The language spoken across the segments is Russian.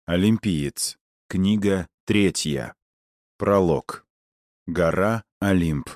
Олимпиец. Книга 3. Пролог. Гора Олимп.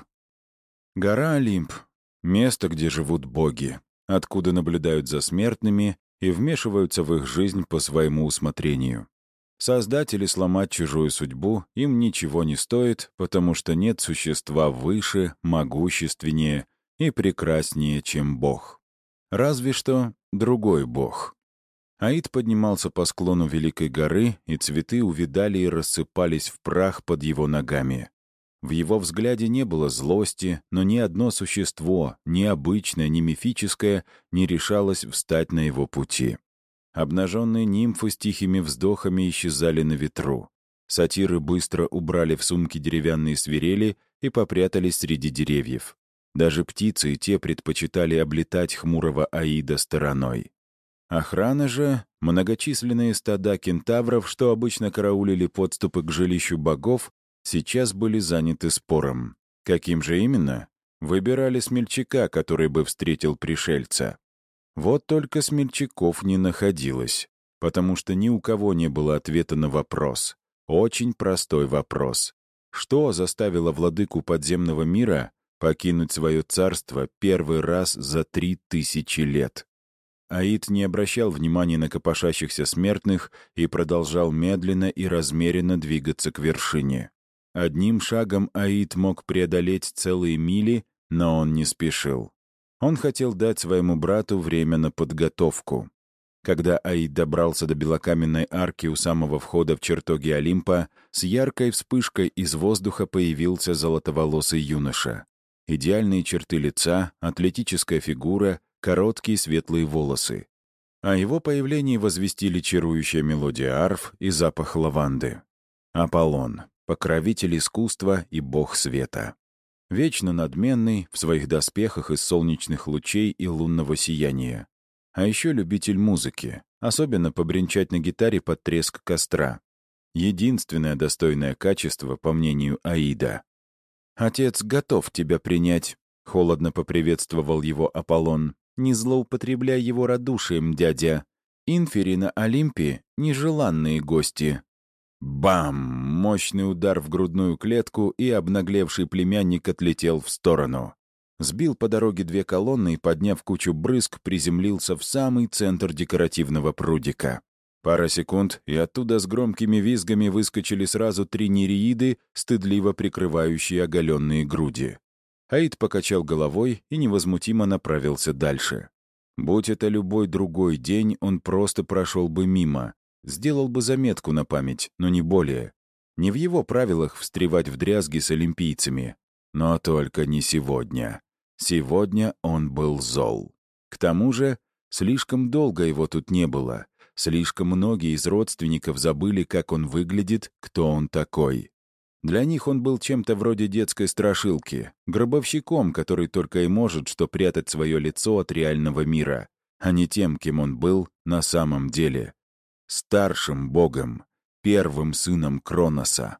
Гора Олимп — место, где живут боги, откуда наблюдают за смертными и вмешиваются в их жизнь по своему усмотрению. Создать или сломать чужую судьбу им ничего не стоит, потому что нет существа выше, могущественнее и прекраснее, чем бог. Разве что другой бог. Аид поднимался по склону Великой горы, и цветы увядали и рассыпались в прах под его ногами. В его взгляде не было злости, но ни одно существо, ни обычное, ни мифическое, не решалось встать на его пути. Обнаженные нимфы с тихими вздохами исчезали на ветру. Сатиры быстро убрали в сумки деревянные свирели и попрятались среди деревьев. Даже птицы и те предпочитали облетать хмурого Аида стороной. Охрана же, многочисленные стада кентавров, что обычно караулили подступы к жилищу богов, сейчас были заняты спором. Каким же именно? Выбирали смельчака, который бы встретил пришельца. Вот только смельчаков не находилось, потому что ни у кого не было ответа на вопрос. Очень простой вопрос. Что заставило владыку подземного мира покинуть свое царство первый раз за 3000 лет? Аид не обращал внимания на копошащихся смертных и продолжал медленно и размеренно двигаться к вершине. Одним шагом Аид мог преодолеть целые мили, но он не спешил. Он хотел дать своему брату время на подготовку. Когда Аид добрался до белокаменной арки у самого входа в чертоги Олимпа, с яркой вспышкой из воздуха появился золотоволосый юноша. Идеальные черты лица, атлетическая фигура, короткие светлые волосы. О его появлении возвестили чарующая мелодия арф и запах лаванды. Аполлон, покровитель искусства и бог света. Вечно надменный, в своих доспехах из солнечных лучей и лунного сияния. А еще любитель музыки, особенно побренчать на гитаре под треск костра. Единственное достойное качество, по мнению Аида. «Отец готов тебя принять», — холодно поприветствовал его Аполлон. «Не злоупотребляй его радушием, дядя. Инфери на Олимпе — нежеланные гости». Бам! Мощный удар в грудную клетку, и обнаглевший племянник отлетел в сторону. Сбил по дороге 2 колонны и, подняв кучу брызг, приземлился в самый центр декоративного прудика. Пара секунд, и оттуда с громкими визгами выскочили сразу 3 нереиды, стыдливо прикрывающие оголенные груди. Аид покачал головой и невозмутимо направился дальше. Будь это любой другой день, он просто прошел бы мимо, сделал бы заметку на память, но не более. Не в его правилах встревать в дрязги с олимпийцами. Но только не сегодня. Сегодня он был зол. К тому же, слишком долго его тут не было. Слишком многие из родственников забыли, как он выглядит, кто он такой. Для них он был чем-то вроде детской страшилки, гробовщиком, который только и может что прятать свое лицо от реального мира, а не тем, кем он был на самом деле. Старшим богом, первым сыном Кроноса.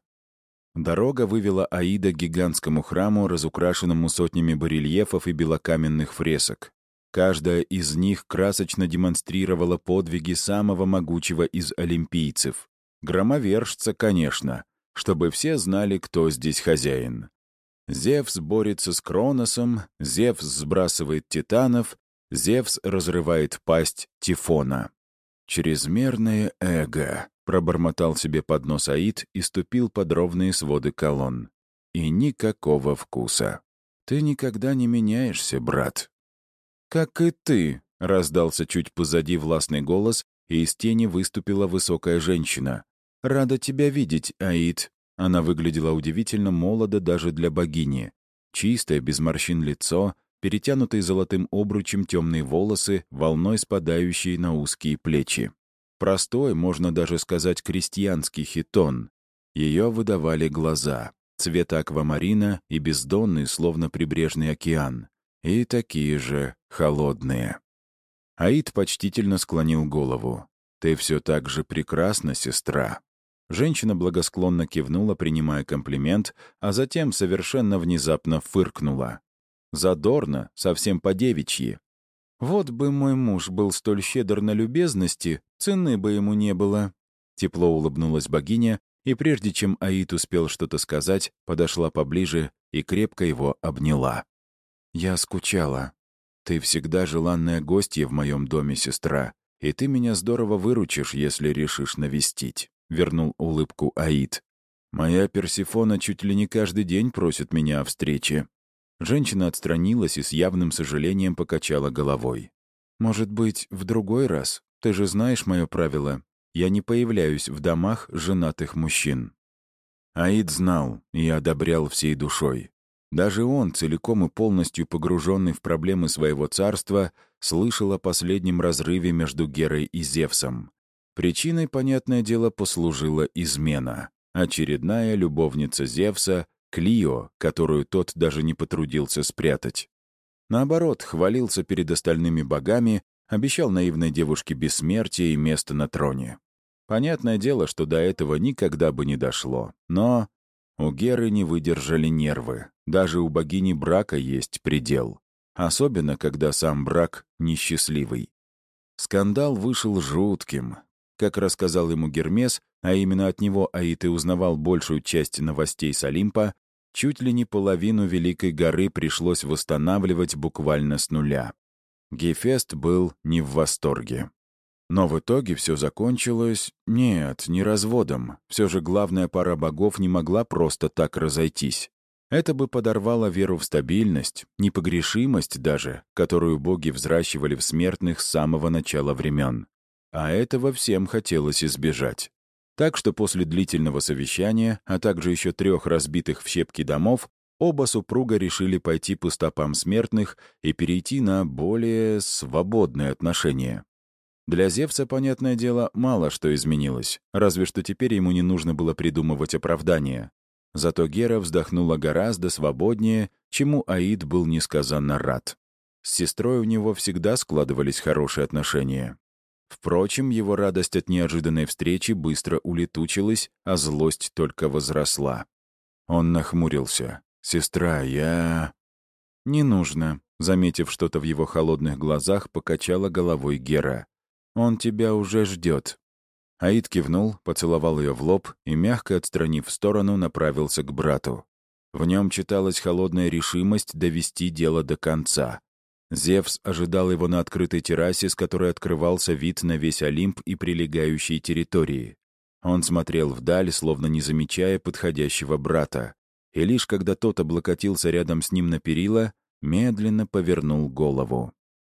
Дорога вывела Аида к гигантскому храму, разукрашенному сотнями барельефов и белокаменных фресок. Каждая из них красочно демонстрировала подвиги самого могучего из олимпийцев. Громовержца, конечно, чтобы все знали, кто здесь хозяин. Зевс борется с Кроносом, Зевс сбрасывает титанов, Зевс разрывает пасть Тифона. «Чрезмерное эго», — пробормотал себе под нос Аид и ступил под ровные своды колонн. «И никакого вкуса. Ты никогда не меняешься, брат». «Как и ты», — раздался чуть позади властный голос, и из тени выступила высокая женщина. «Рада тебя видеть, Аид». Она выглядела удивительно молодо даже для богини. Чистое, без морщин лицо, перетянутые золотым обручем темные волосы, волной спадающие на узкие плечи. Простой, можно даже сказать, крестьянский хитон. Ее выдавали глаза, цвета аквамарина и бездонный, словно прибрежный океан. И такие же холодные. Аид почтительно склонил голову. «Ты все так же прекрасна, сестра». Женщина благосклонно кивнула, принимая комплимент, а затем совершенно внезапно фыркнула. Задорно, совсем по-девичьи. «Вот бы мой муж был столь щедр на любезности, цены бы ему не было». Тепло улыбнулась богиня, и прежде чем Аид успел что-то сказать, подошла поближе и крепко его обняла. «Я скучала. Ты всегда желанная гостья в моем доме, сестра, и ты меня здорово выручишь, если решишь навестить», — вернул улыбку Аид. «Моя Персефона чуть ли не каждый день просит меня о встрече». Женщина отстранилась и с явным сожалением покачала головой. «Может быть, в другой раз? Ты же знаешь мое правило. Я не появляюсь в домах женатых мужчин». Аид знал и одобрял всей душой. Даже он, целиком и полностью погруженный в проблемы своего царства, слышал о последнем разрыве между Герой и Зевсом. Причиной, понятное дело, послужила измена. Очередная любовница Зевса, Клио, которую тот даже не потрудился спрятать. Наоборот, хвалился перед остальными богами, обещал наивной девушке бессмертие и место на троне. Понятное дело, что до этого никогда бы не дошло. Но у Геры не выдержали нервы. Даже у богини брака есть предел. Особенно, когда сам брак несчастливый. Скандал вышел жутким. Как рассказал ему Гермес, а именно от него Аид и узнавал большую часть новостей с Олимпа, чуть ли не половину Великой горы пришлось восстанавливать буквально с нуля. Гефест был не в восторге. Но в итоге все закончилось... Нет, не разводом. Все же главная пара богов не могла просто так разойтись. Это бы подорвало веру в стабильность, непогрешимость даже, которую боги взращивали в смертных с самого начала времен. А этого всем хотелось избежать. Так что после длительного совещания, а также еще 3 разбитых в щепки домов, оба супруга решили пойти по стопам смертных и перейти на более свободные отношения. Для Зевса, понятное дело, мало что изменилось, разве что теперь ему не нужно было придумывать оправдания. Зато Гера вздохнула гораздо свободнее, чему Аид был несказанно рад. С сестрой у него всегда складывались хорошие отношения. Впрочем, его радость от неожиданной встречи быстро улетучилась, а злость только возросла. Он нахмурился. «Сестра, я...» «Не нужно», — заметив что-то в его холодных глазах, покачала головой Гера. «Он тебя уже ждет». Аид кивнул, поцеловал ее в лоб и, мягко отстранив в сторону, направился к брату. В нем читалась холодная решимость довести дело до конца. Зевс ожидал его на открытой террасе, с которой открывался вид на весь Олимп и прилегающие территории. Он смотрел вдаль, словно не замечая подходящего брата, и лишь когда тот облокотился рядом с ним на перила, медленно повернул голову.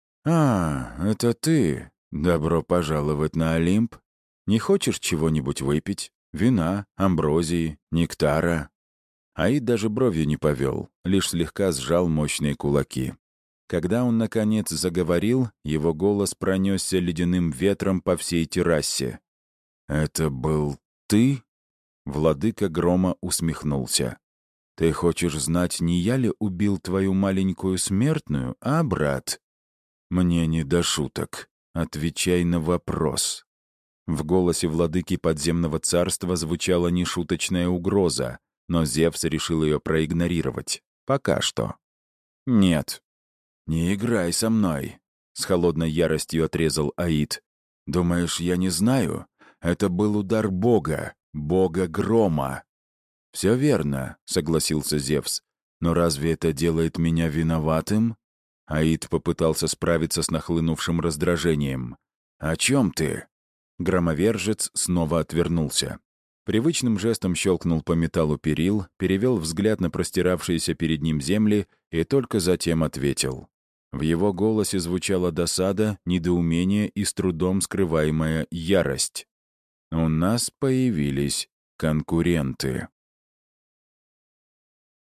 «А, это ты! Добро пожаловать на Олимп! Не хочешь чего-нибудь выпить? Вина, амброзии, нектара?» Аид даже бровью не повел, лишь слегка сжал мощные кулаки. Когда он, наконец, заговорил, его голос пронесся ледяным ветром по всей террасе. «Это был ты?» Владыка Грома усмехнулся. «Ты хочешь знать, не я ли убил твою маленькую смертную, а, брат?» «Мне не до шуток. Отвечай на вопрос». В голосе владыки подземного царства звучала нешуточная угроза, но Зевс решил ее проигнорировать. Пока что. «Нет». «Не играй со мной», — с холодной яростью отрезал Аид. «Думаешь, я не знаю? Это был удар бога, бога грома». «Все верно», — согласился Зевс. «Но разве это делает меня виноватым?» Аид попытался справиться с нахлынувшим раздражением. «О чем ты?» Громовержец снова отвернулся. Привычным жестом щелкнул по металлу перил, перевел взгляд на простиравшиеся перед ним земли и только затем ответил. В его голосе звучала досада, недоумение и с трудом скрываемая ярость. «У нас появились конкуренты».